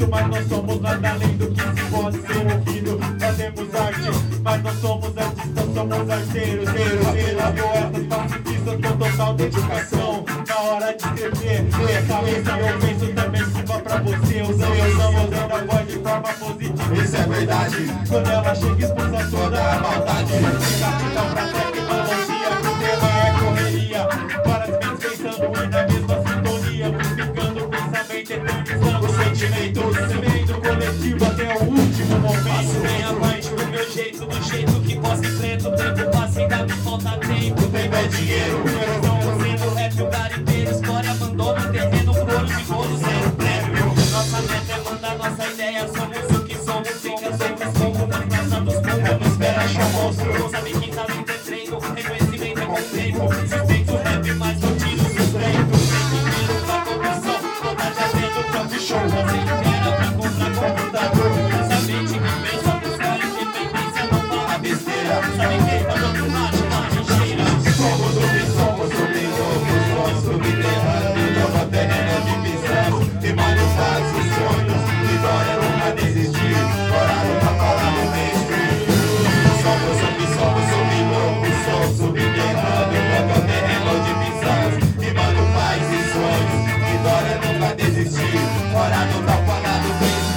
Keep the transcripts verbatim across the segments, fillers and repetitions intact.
mas não somos nada além do que se pode ser ouvido. Fazemos arte, mas não somos artistas, somos arteiros. Apenas poetas pacifistas com total dedicação. Na hora de escrever, minha cabeça eu penso também sirva pra você. Usamos a voz de forma positiva. Isso é verdade. Quando ela chega expulsa toda a maldade. Capital pra tecnologia, o tema é correria. Várias mentes pensando e na mesma sintonia, buscando o pensamento, eternizando o sentimento. Semeando coletivo até o último momento. Faço minha parte do meu jeito, do jeito que posso e preto. Tempo passa, ainda me falta tempo. Tempo é dinheiro. Sendo rap, o garimpeiro, história, abandona o terreno, flores de bolo, zero prêmio. Nossa meta é mandar nossa ideia, somos o que somos, fica sempre como nas praças dos povos, não espera achar monstro. Não sabe quem tá no treino, reconhecimento é com tempo. Suspeito rap, mas não tiro sustento. Sem dinheiro, vai corrupção, vontade já tendo o próprio show. Você inteira pra comprar computador. Essa mente que pensa, buscar independência, não fala besteira. Sabe quem tá do outro lado, na trincheira. Somos o que somos, sublimos, somos subterrâneos. Joga terreno de visão e mano faz os sonhos. Vitória nunca desistir, coragem pra falar no mainstream. Somos o que somos, sublimos, somos subterrâneos. Joga terreno de visão e mano faz os sonhos. Vitória nunca desistir, coragem pra falar no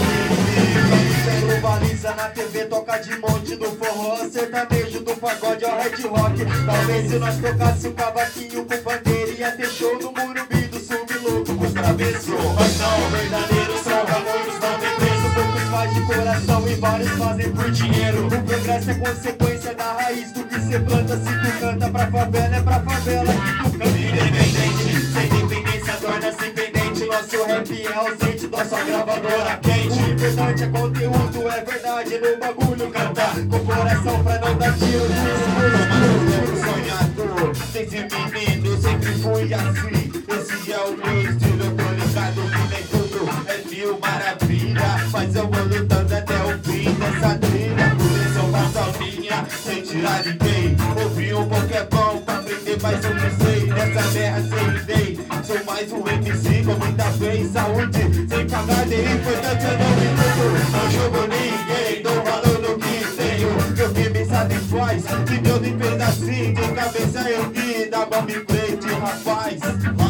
mainstream. Zero baliza na T V, toca de monte do forró, sertanejo do pagode ao hard rock. Talvez se nós tocasse um cavaquinho com bandeira, ia ter show no Morumbi do Sublouco com os travessos. Mas não, verdadeiros são valores, não tem preço. Poucos faz de coração e vários fazem por dinheiro. O progresso é consequência da raiz do que cê planta. Se tu canta pra favela, é pra favela que tu canta. Independente, sem dependência torna-se independente. Nosso rap é ausente, nossa gravadora quente. O importante é conteúdo, é verdade no bagulho. Cantar com coração pra não dar tiro no Sonhador, desde menino sempre fui assim. Esse é o meu estilo, eu tô ligado que nem tudo é mil maravilha. Mas eu vou lutando até o fim dessa trilha. Por isso eu faço a minha, sem tirar ninguém. Ouvir um pouco é bom pra aprender, mas eu não sei. Nessa terra sem lei, sou mais um M C com muita fé e saúde. Sem pagar de importante eu não me tudo. Não jogo ninguém, dou valor no que tenho. Meu que me satisfaz, que Deus me fez assim. De cabeça erguida, bomba em frente, rapaz.